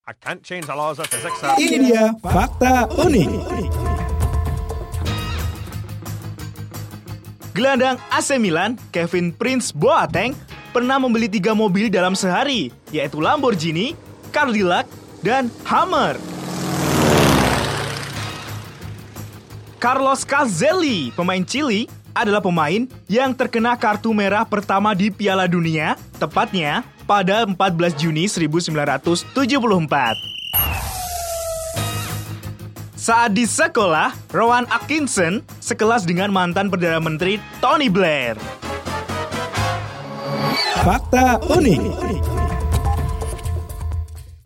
I can't change the laws of physics. Ini dia fakta unik. Gelandang AC Milan, Kevin Prince Boateng, pernah membeli 3 mobil dalam sehari, yaitu Lamborghini, Cadillac, dan Hummer. Carlos Caselli, pemain Chili, adalah pemain yang terkena kartu merah pertama di Piala Dunia, tepatnya pada 14 Juni 1974. Saat di sekolah, Rowan Atkinson sekelas dengan mantan Perdana Menteri Tony Blair. Fakta unik.